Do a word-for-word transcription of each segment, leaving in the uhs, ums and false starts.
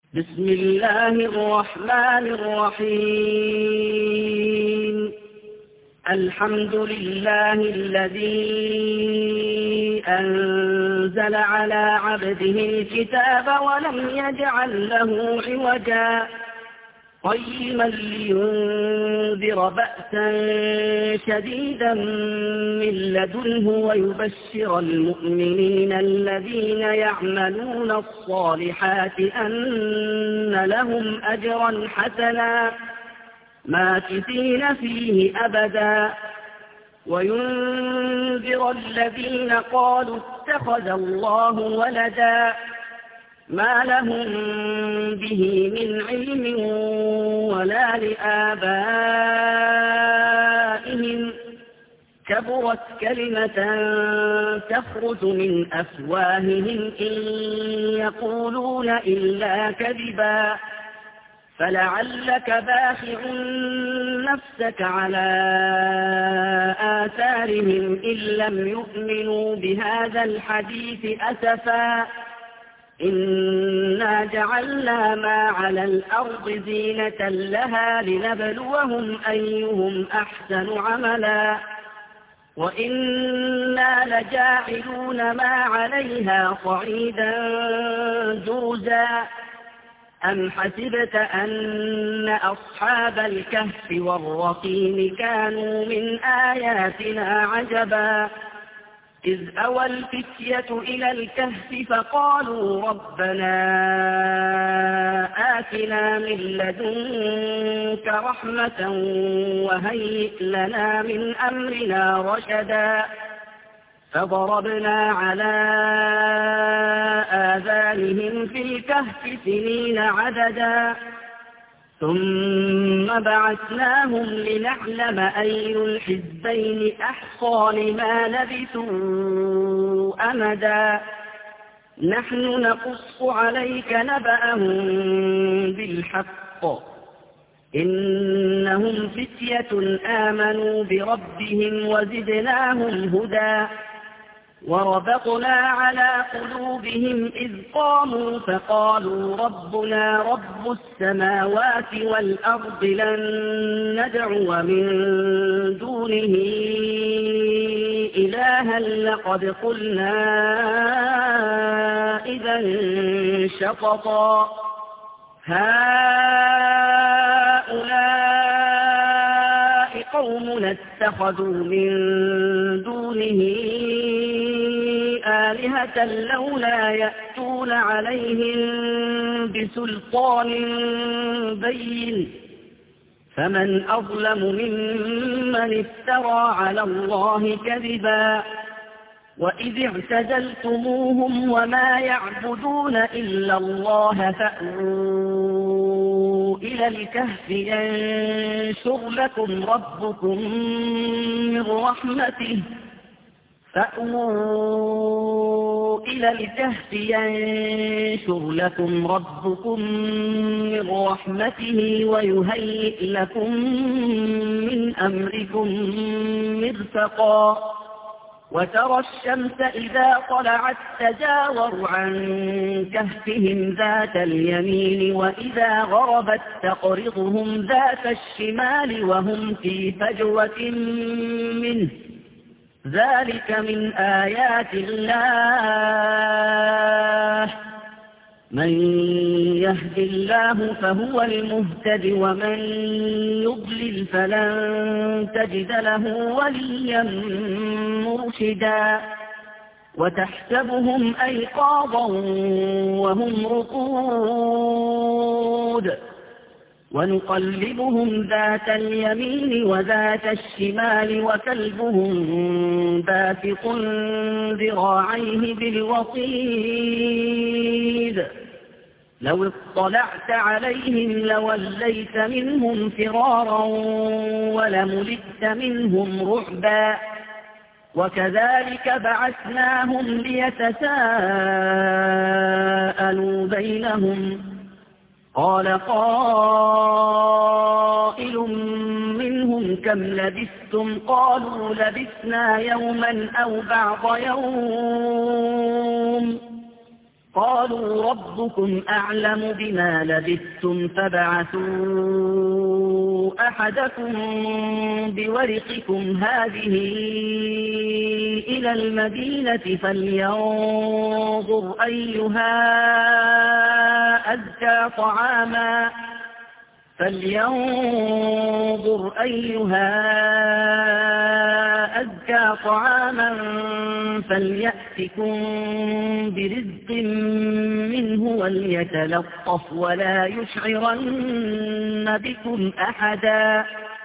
بسم الله الرحمن الرحيم. الحمد لله الذي أنزل على عبده الكتاب ولم يجعل له عوجا قيما لينذر بأسا شديدا من لدنه ويبشر المؤمنين الذين يعملون الصالحات أن لهم أجرا حسنا ماكثين فيه أبدا وينذر الذين قالوا اتخذ الله ولدا ما لهم به من علم ولا لآبائهم كبرت كلمة تخرج من أفواههم إن يقولون إلا كذبا فلعلك باخع نفسك على آثارهم إن لم يؤمنوا بهذا الحديث أسفا إنا جعلنا ما على الأرض زينة لها لنبلوهم أيهم أحسن عملا وإنا لجاعلون ما عليها صعيدا جرزا أم حسبت أن أصحاب الكهف والرقيم كانوا من آياتنا عجبا إذ أوى الفتية إلى الكهف فقالوا ربنا آتنا من لدنك رحمة وهيئ لنا من أمرنا رشدا فضربنا على آذانهم في الكهف سنين عددا ثم بعثناهم لنعلم أي الحزبين أحصى لما لبثوا أمدا نحن نقص عليك نبأهم بالحق إنهم فتية آمنوا بربهم وزدناهم هدى وربطنا على قلوبهم إذ قاموا فقالوا ربنا رب السماوات والأرض لن ندعو من دونه إلها لقد قلنا إذا شططا هؤلاء قومنا اتخذوا من دونه آلهة لولا يأتون عليهم بسلطان بين فمن أظلم ممن افترى على الله كذبا وإذ اعتزلتموهم وما يعبدون إلا الله فأووا إلى الكهف ينشر لكم ربكم من رحمته فأووا إلى الكهف ينشر لكم ربكم من رحمته ويهيئ لكم من أمركم مرفقا وترى الشمس إذا طلعت تجاور عن كهفهم ذات اليمين وإذا غربت تقرضهم ذات الشمال وهم في فجوة منه ذلك من آيات الله من يهد الله فهو المهتد ومن يضلل فلن تجد له وليا مرشدا وتحسبهم أيقاظا وهم رقود ونقلبهم ذات اليمين وذات الشمال وكلبهم باسط ذراعيه بالوصيد لو اطلعت عليهم لوليت منهم فرارا ولملئت منهم رعبا وكذلك بعثناهم ليتساءلوا بينهم قال قائل منهم كم لبثتم قالوا لبثنا يوما أو بعض يوم قالوا ربكم أعلم بما لبثتم فابعثوا أحدكم بورقكم هذه إلى المدينة فلينظر أيها أزكى طعاما فلينظر أيها أزكى طعاما فليأتكم برزق منه وليتلطف ولا يشعرن بكم أحدا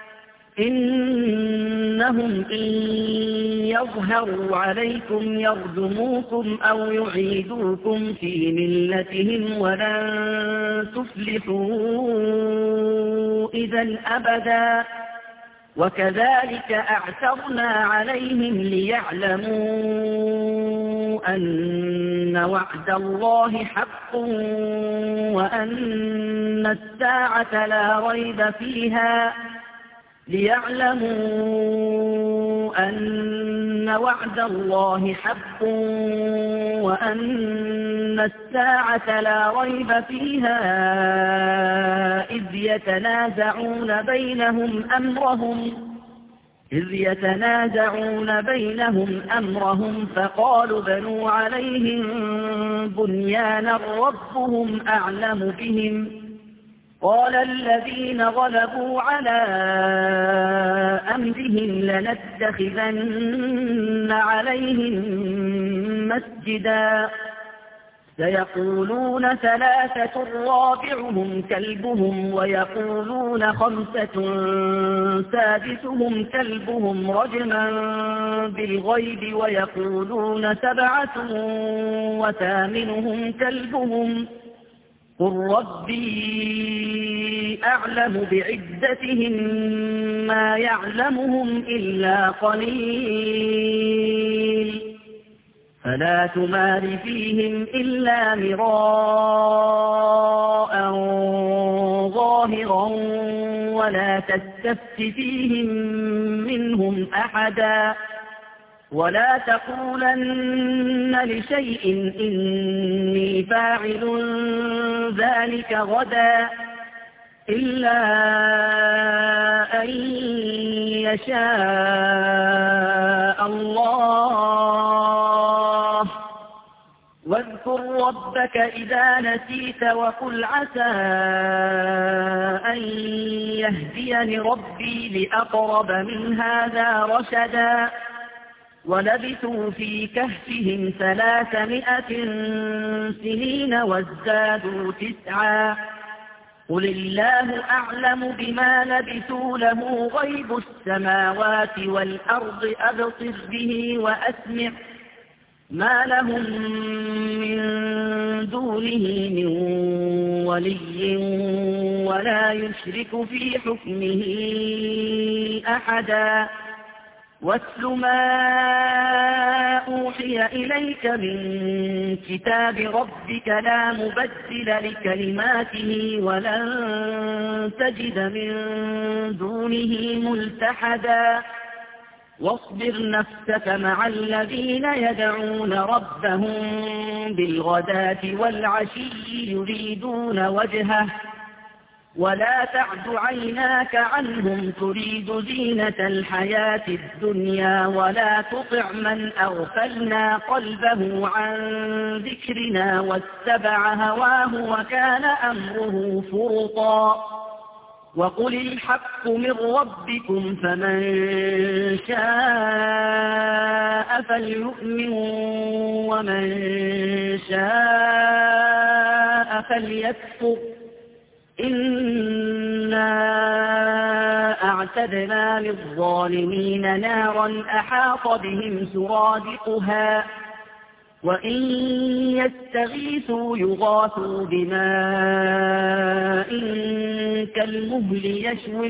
إنهم إن يظهروا عليكم يرجموكم أو يعيدوكم في ملتهم ولن تفلحوا إذا أبدا وكذلك أعثرنا عليهم ليعلموا أن وعد الله حق وأن الساعة لا ريب فيها ليعلموا أن وعد الله حق وأن الساعة لا ريب فيها إذ يتنازعون بينهم أمرهم إذ يتنازعون بينهم أمرهم فقالوا بنوا عليهم بنيانا ربهم أعلم بهم قال الذين غلبوا على أمرهم لنتخذن عليهم مسجدا سيقولون ثلاثة رابعهم كلبهم ويقولون خمسة سادسهم كلبهم رجما بالغيب ويقولون سبعة وثامنهم كلبهم قل ربي أعلم بعدتهم ما يعلمهم إلا قليل فلا تمار فيهم إلا مراء ظاهرا ولا تستفت فيهم منهم أحدا ولا تقولن لشيء إني فاعل ذلك غدا إلا أن يشاء الله واذكر ربك إذا نسيت وقل عسى أن يهديني ربي لأقرب من هذا رشدا ولبثوا في كهفهم ثلاثمائة سنين وازدادوا تسعا قل الله أعلم بما لبثوا له غيب السماوات والأرض أبصر به وأسمع ما لهم من دونه من ولي ولا يشرك في حكمه أحدا واتل ما أوحي إليك من كتاب ربك لا مبدل لكلماته ولن تجد من دونه ملتحدا واصبر نفسك مع الذين يدعون ربهم بالغداة والعشي يريدون وجهه ولا تعد عيناك عنهم تريد زينة الحياة الدنيا ولا تطع من أغفلنا قلبه عن ذكرنا واتبع هواه وكان أمره فرطا وقل الحق من ربكم فمن شاء فليؤمن ومن شاء فليكفر إنا أعتدنا للظالمين نارا أحاط بهم سرادقها وإن يستغيثوا يغاثوا بماء كالمهل يشوي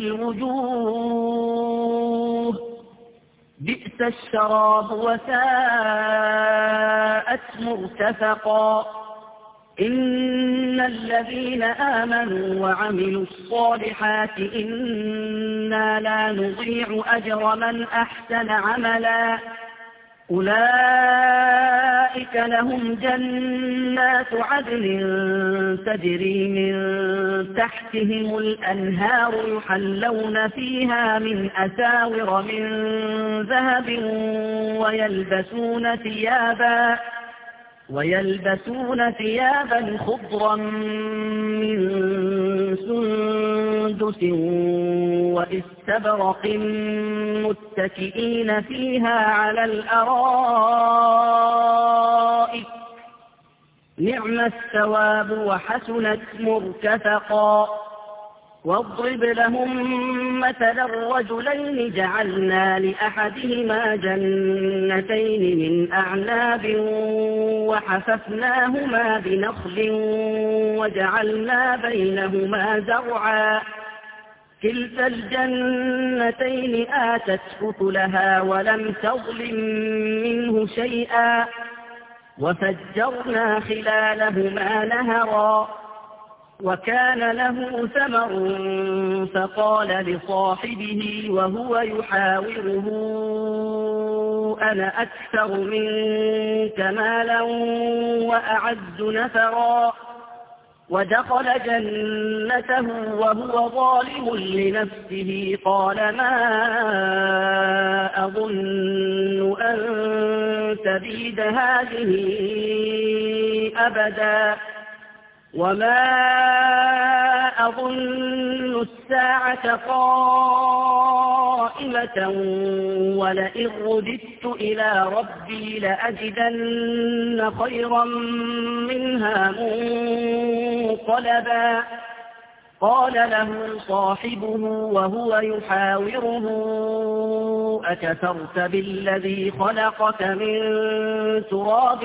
الوجوه بئس الشراب وساءت مرتفقا إن الذين آمنوا وعملوا الصالحات إنا لا نضيع أجر من أحسن عملا أولئك لهم جنات عدن تجري من تحتهم الأنهار يحلون فيها من أساور من ذهب ويلبسون ثيابا ويلبسون ثيابا خضرا من سندس واستبرق متكئين فيها على الأرائك نعم الثواب وحسنت مرتفقا. واضرب لهم مثلا الرجلين جعلنا لأحدهما جنتين من أعناب وحففناهما بنخل وجعلنا بينهما زرعا كلتا الجنتين آتت أكلها ولم تظلم منه شيئا وفجرنا خلالهما نهرا وكان له ثمر فقال لصاحبه وهو يحاوره أنا أكثر منك مالا وأعز نفرا ودخل جنته وهو ظالم لنفسه قال ما أظن أن تبيد هذه أبدا وما أظن الساعة قائمة ولئن رددت إلى ربي لأجدن خيرا منها منقلبا. قال له صاحبه وهو يحاوره أكفرت بالذي خلقك من تراب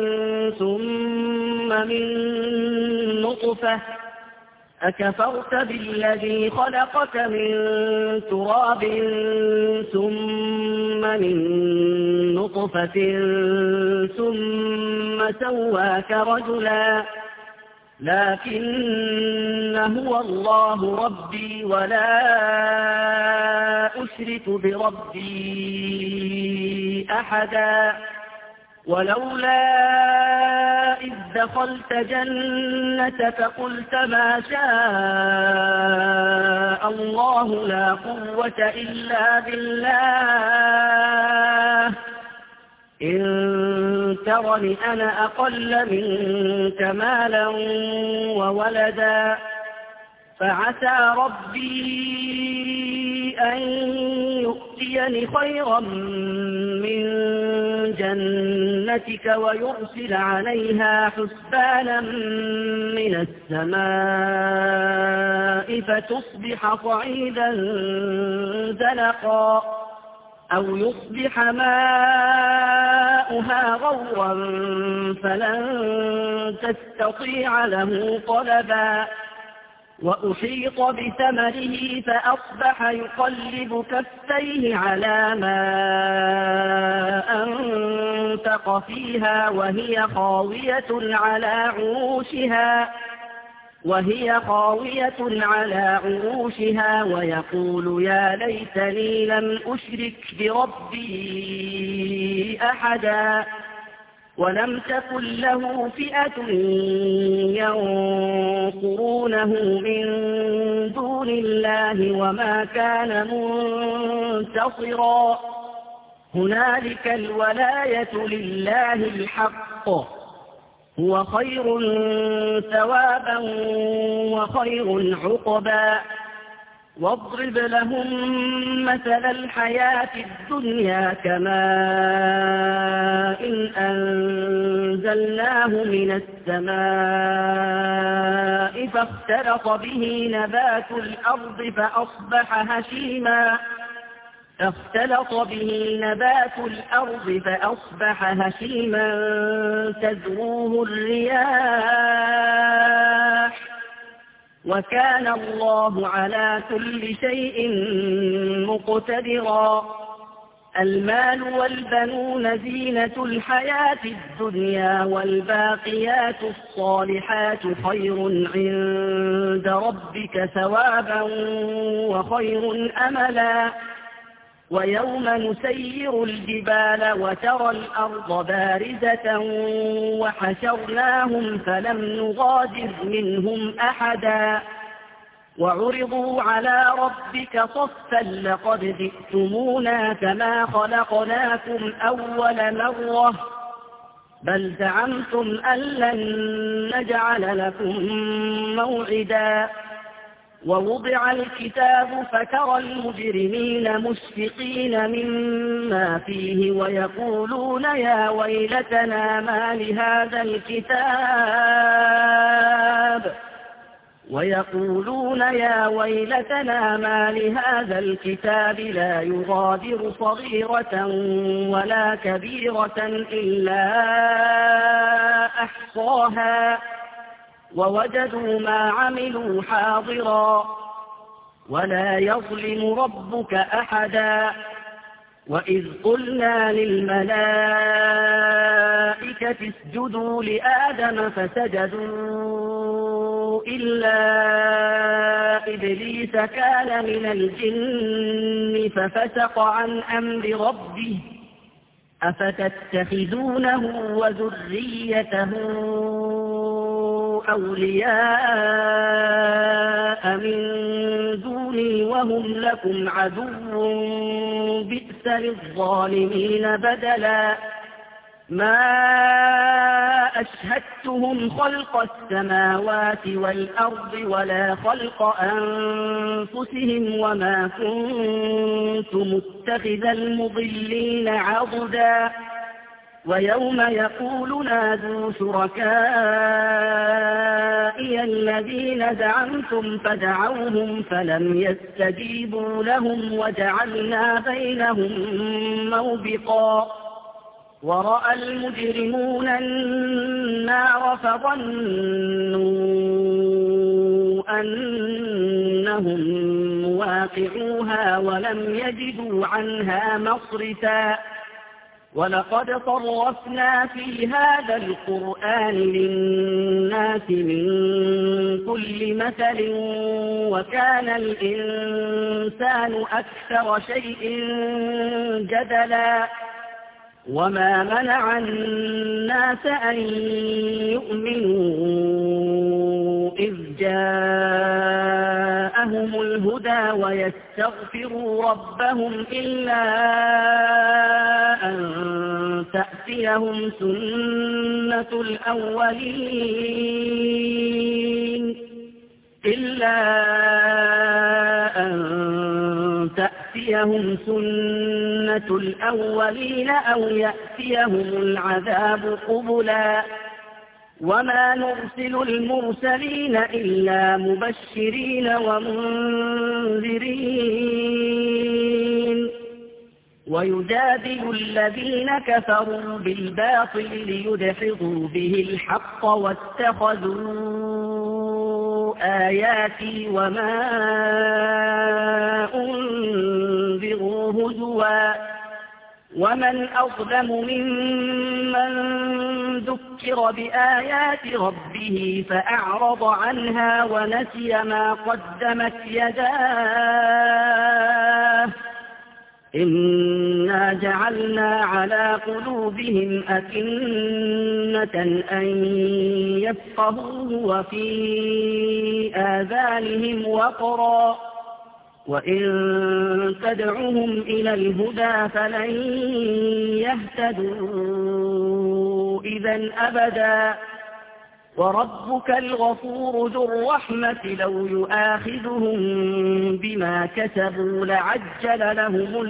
ثم من نطفة أكفرت بالذي خلقك من تراب ثم من نطفة ثم سواك رجلا لكن هو الله ربي ولا أشرك بربي أحدا. ولولا إذ دخلت جنتك قلت ما شاء الله لا قوة إلا بالله إن ترني أنا أقل منك مالا وولدا فعسى ربي أن يؤتيني خيرا من جنتك ويرسل عليها حسبانا من السماء فتصبح صعيدا زلقا أو يصبح ماؤها غورا فلن تستطيع له طلبا. وأحيط بثمره فأصبح يقلب كفيه على ما أنفق فيها وهي خاوية على عروشها وهي خاوية على عروشها ويقول يا ليتني لم أشرك بربي أحدا ولم تكن له فئة ينصرونه من دون الله وما كان منتصرا. هنالك الولاية لله الحق هو خير ثوابا وخير عقبا. واضرب لهم مثل الحياة الدنيا كماء إن أنزلناه من السماء فاختلط به نبات الأرض فأصبح هشيما فاختلط به نبات الأرض فأصبح هشيما تذروه الرياح وكان الله على كل شيء مقتدرا. المال والبنون زينة الحياة الدنيا والباقيات الصالحات خير عند ربك ثوابا وخير أملا. ويوم نسير الجبال وترى الأرض بارزة وحشرناهم فلم نغادر منهم أحدا وعرضوا على ربك صفا لقد جئتمونا كما خلقناكم أول مرة بل زعمتم أن لن نجعل لكم موعدا ووضع الكتاب فترى المجرمين مشفقين مما فيه ويقولون يا ويلتنا ما لهذا الكتاب ويقولون يا ويلتنا ما لهذا الكتاب لا يغادر صغيرة ولا كبيرة إلا أحصاها ووجدوا ما عملوا حاضرا ولا يظلم ربك أحدا وإذ قلنا للملائكة اسجدوا لآدم فسجدوا إلا إبليس كان من الجن ففسق عن أمر ربه أفتتخذونه وذريته أولياء من دوني وهم لكم عدو بئس للظالمين بدلا ما أشهدتهم خلق السماوات والأرض ولا خلق أنفسهم وما كنت متخذ المضلين عضدا ويوم يقول نادوا شركائي الذين زعمتم فدعوهم فلم يستجيبوا لهم وجعلنا بينهم موبقا ورأى المجرمون النار فظنوا أنهم مواقعوها ولم يجدوا عنها مصرفا ولقد صرفنا في هذا القرآن للناس من كل مثل وكان الإنسان أكثر شيء جدلا وما منع الناس أن يؤمنوا إذ جاءهم الهدى ويستغفروا ربهم إلا أن تأتيهم سنة الأولين إلا أن تأتيهم سنة الأولين أو يأتيهم العذاب قبلا وما نرسل المرسلين إلا مبشرين ومنذرين ويجادل الذين كفروا بالباطل ليدحضوا به الحق واتخذوا آياتي وما أنذروا هزوا ومن أظلم ممن ذكر بآيات ربه فأعرض عنها ونسي ما قدمت يداه إنا جعلنا على قلوبهم أكنة أن يفقهوه وفي آذانهم وقرا وإن تدعوهم إلى الهدى فلن يهتدوا إذا أبدا وربك الغفور ذو الرحمة لو يؤاخذهم بما كسبوا لعجل لهم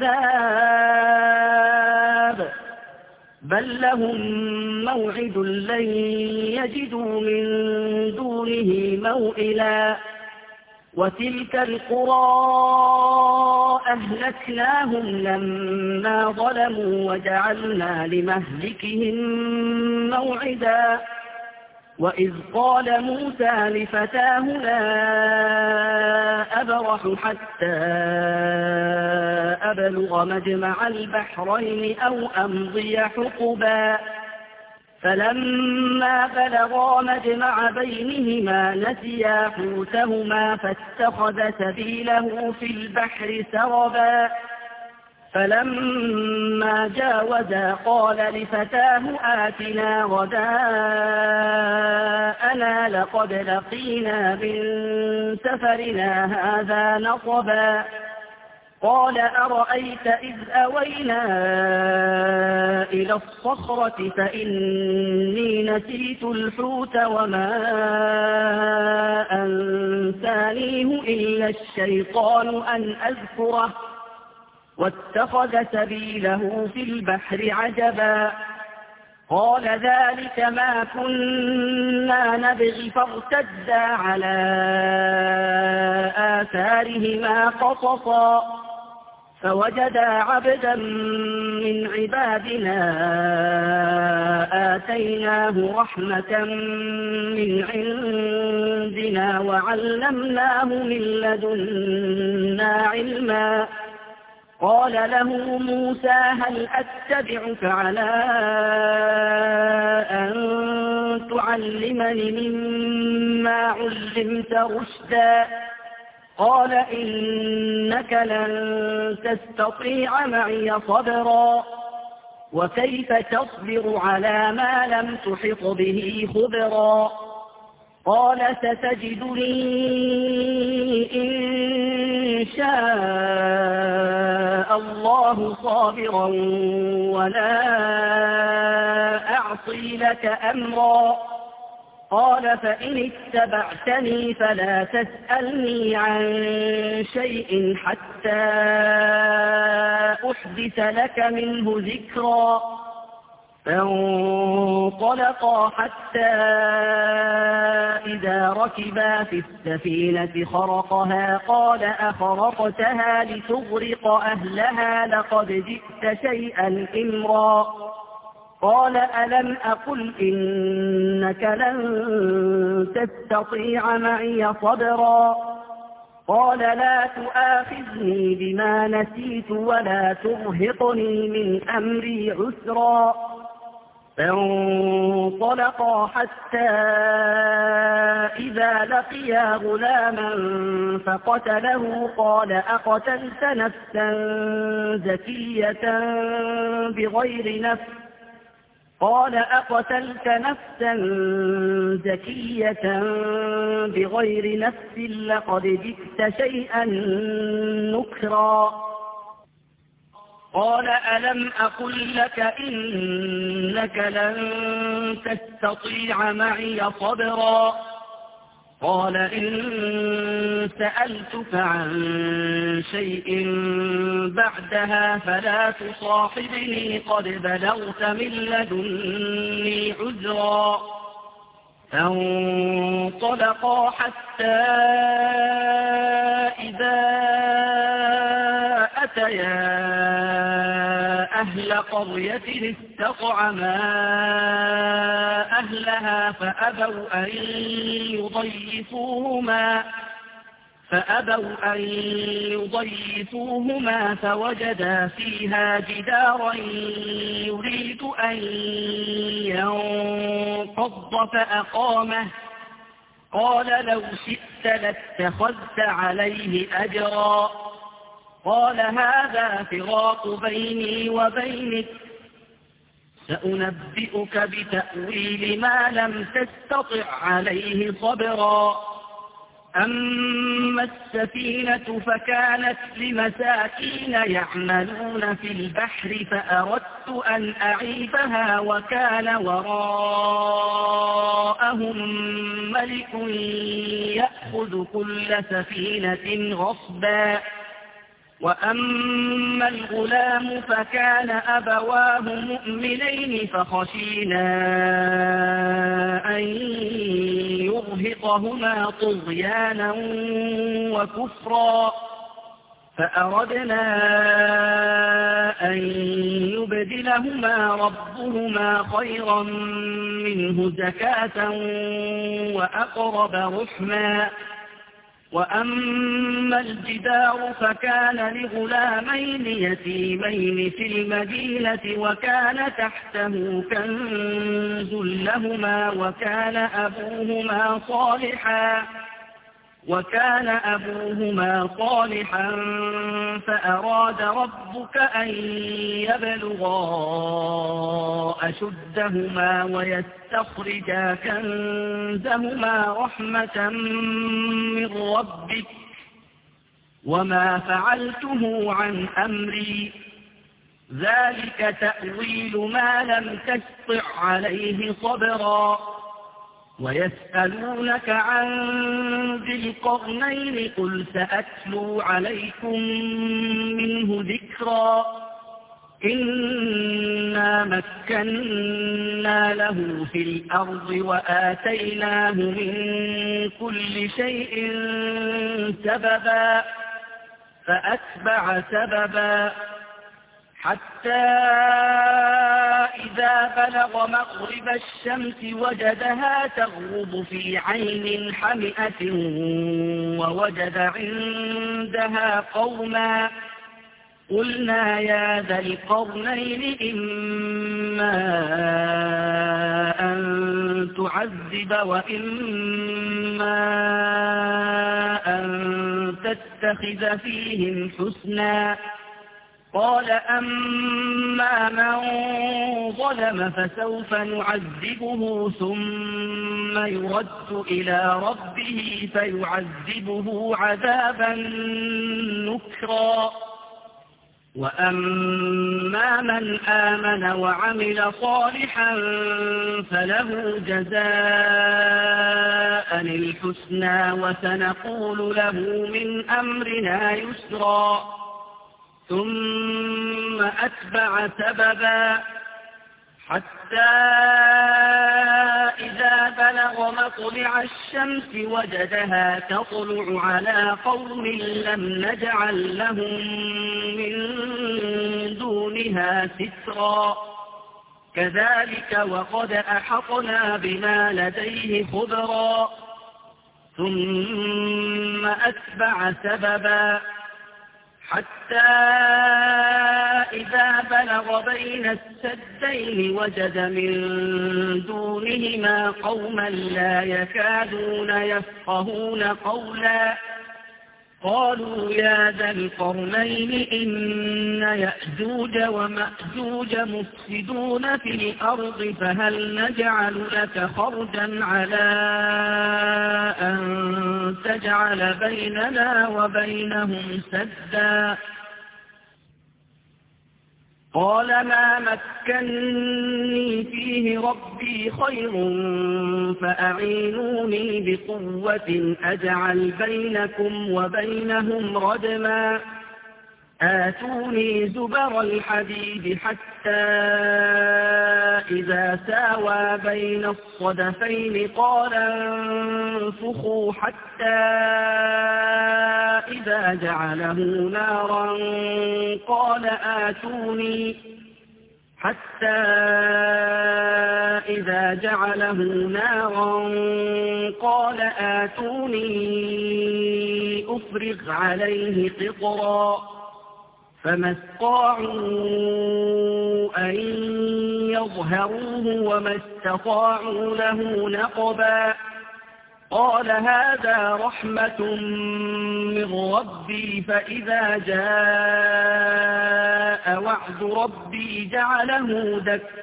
العذاب بل لهم موعد لن يجدوا من دونه موئلا وتلك القرى أهلكناهم لما ظلموا وجعلنا لمهلكهم موعدا وإذ قال موسى لفتاه لا أبرح حتى أبلغ مجمع البحرين أو أمضي حقبا فلما بلغا مجمع بينهما نسيا حوتهما فاتخذ سبيله في البحر سربا فلما جاوزا قال لفتاه آتنا غداءنا لقد لقينا من سفرنا هذا نصبا قال أرأيت إذ أوينا إلى الصخرة فإني نسيت الحوت وما أنسانيه إلا الشيطان أن أذكره واتخذ سبيله في البحر عجبا قال ذلك ما كنا نبغي فارتدا على آثارهما قصصا فوجدا عبدا من عبادنا آتيناه رحمة من عندنا وعلمناه من لدنا علما قال له موسى هل أتبعك على أن تعلمني مما علمت رشدا قال إنك لن تستطيع معي صبرا وكيف تصبر على ما لم تحط به خبرا قال ستجدني إن شاء الله صابرا ولا أعصي لك أمرا قال فإن اتبعتني فلا تسألني عن شيء حتى أحدث لك منه ذكرا فانطلقا حتى إذا ركبا في السفينة خرقها قال أخرقتها لتغرق أهلها لقد جئت شيئا إمرا قال ألم أقل إنك لن تستطيع معي صبرا قال لا تؤاخذني بما نسيت ولا ترهقني من أمري عسرا فانطلقا حتى إذا لقيا غلاما فقتله قال أقتلت نفسا زكية بغير نفس قال أقتلت نفسا زكية بغير نفس لقد جئت شيئا نكرا قال ألم أقل لك إنك لن تستطيع معي صبرا قال إن سألتك عن شيء بعدها فلا تصاحبني قد بلغت من لدني عذرا فانطلقا حتى إذا أتيا أهل قرية استطعما أهلها فأبوا أن يضيفوهما فأبوا أن يضيفوهما فوجدا فيها جدارا يريد أن ينقض فأقامه قال لو شئت لاتخذت عليه أجرا قال هذا فراق بيني وبينك سأنبئك بتأويل ما لم تستطع عليه صبرا أما السفينة فكانت لمساكين يعملون في البحر فأردت أن أعيبها وكان وراءهم ملك يأخذ كل سفينة غصبا وأما الغلام فكان أبواه مؤمنين فخشينا أن يرهقهما طغيانا وكفرا فأردنا أن يبدلهما ربهما خيرا منه زكاة وأقرب رحما وأما الجدار فكان لغلامين يتيمين في المدينة وكان تحته كنز لهما وكان أبوهما صالحا وكان أبوهما صالحا فأراد ربك أن يبلغا أشدهما ويستخرجا كنزهما رحمة من ربك وما فعلته عن أمري ذلك تأويل ما لم تستطع عليه صبرا ويسألونك عن ذي القرنين قل سأتلو عليكم منه ذكرا إنا مكنا له في الأرض وآتيناه من كل شيء سببا فأتبع سببا حتى إذا بلغ مغرب الشمس وجدها تغرب في عين حمئة ووجد عندها قوما قلنا يا ذا القرنين إما أن تعذب وإما أن تتخذ فيهم حسنا قال أما من ظلم فسوف نعذبه ثم يرد إلى ربه فيعذبه عذابا نكرا وأما من آمن وعمل صالحا فله جزاء الحسنى وسنقول له من أمرنا يسرا ثم أتبع سببا حتى إذا بلغ مطلع الشمس وجدها تطلع على قوم لم نجعل لهم من دونها سترا كذلك وقد أحطنا بما لديه خبرا ثم أتبع سببا حتى إذا بلغ بين السدين وجد من دونهما قوما لا يكادون يفقهون قولا قالوا يا ذا القرنين إن يأجوج ومأجوج مفسدون في الأرض فهل نجعل لك خرجا على أن تجعل بيننا وبينهم سدا قال ما مكني فيه ربي خير فأعينوني بقوة أجعل بينكم وبينهم ردما آتوني زبر الحديد حتى إذا ساوى بين الصدفين قال انفخوا حتى إذا جعله نارا قال آتوني حتى إذا جعله نارا قال آتوني أفرغ عليه قطرا فما استطاعوا أن يظهروه وما استطاعوا له نقبا قال هذا رحمة من ربي فإذا جاء وعد ربي جعله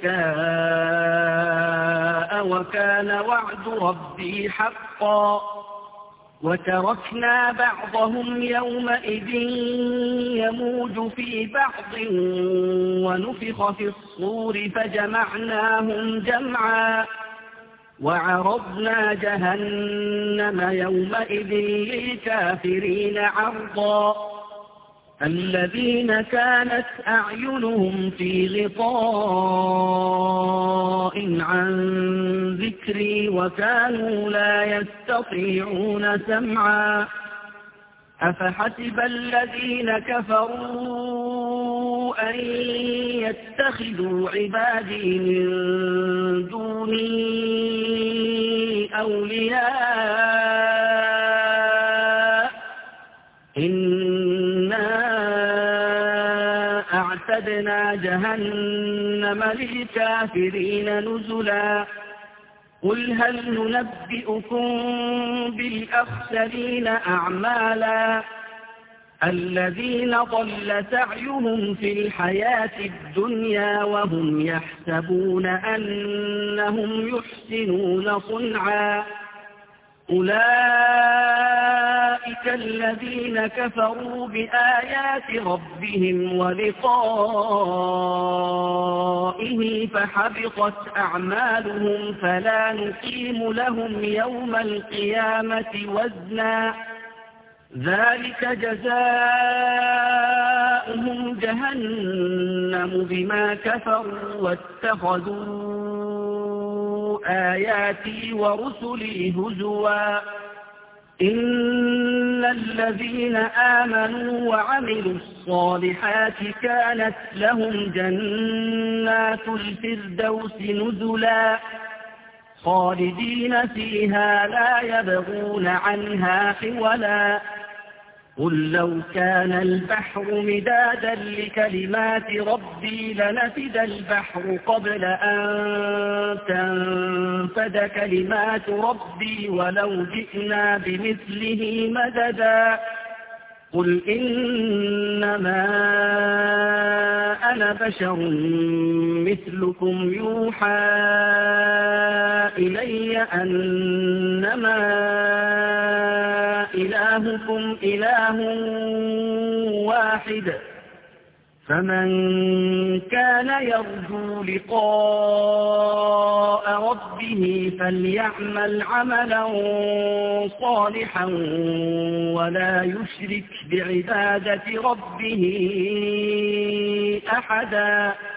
دكاء وكان وعد ربي حقا وتركنا بعضهم يومئذ يموج في بعض ونفخ في الصور فجمعناهم جمعا وعرضنا جهنم يومئذ للكافرين عرضا الذين كانت أعينهم في غطاء عن ذكري وكانوا لا يستطيعون سمعا أفحسب الذين كفروا أن يتخذوا عبادي من دوني أولياء إنا أعتدنا جهنم للكافرين نزلا قل هل ننبئكم بالأخسرين أعمالا الذين ضل سعيهم في الحياة الدنيا وهم يحسبون أنهم يحسنون صنعا أولئك الذين كفروا بآيات ربهم ولقائه فحبطت أعمالهم فلا نقيم لهم يوم القيامة وزنا ذلك جزاؤهم جهنم بما كفروا واتخذوا آياتي ورسلي هزوا إن الذين آمنوا وعملوا الصالحات كانت لهم جنات الفردوس نزلا خالدين فيها لا يبغون عنها حولا قل لو كان البحر مدادا لكلمات ربي لنفد البحر قبل أن تنفد كلمات ربي ولو جئنا بمثله مددا قل إنما أنا بشر مثلكم يوحى إلي أنما إلهكم إله واحد فمن كان يرجو لقاء ربه فليعمل عملا صالحا ولا يشرك بعبادة ربه أحدا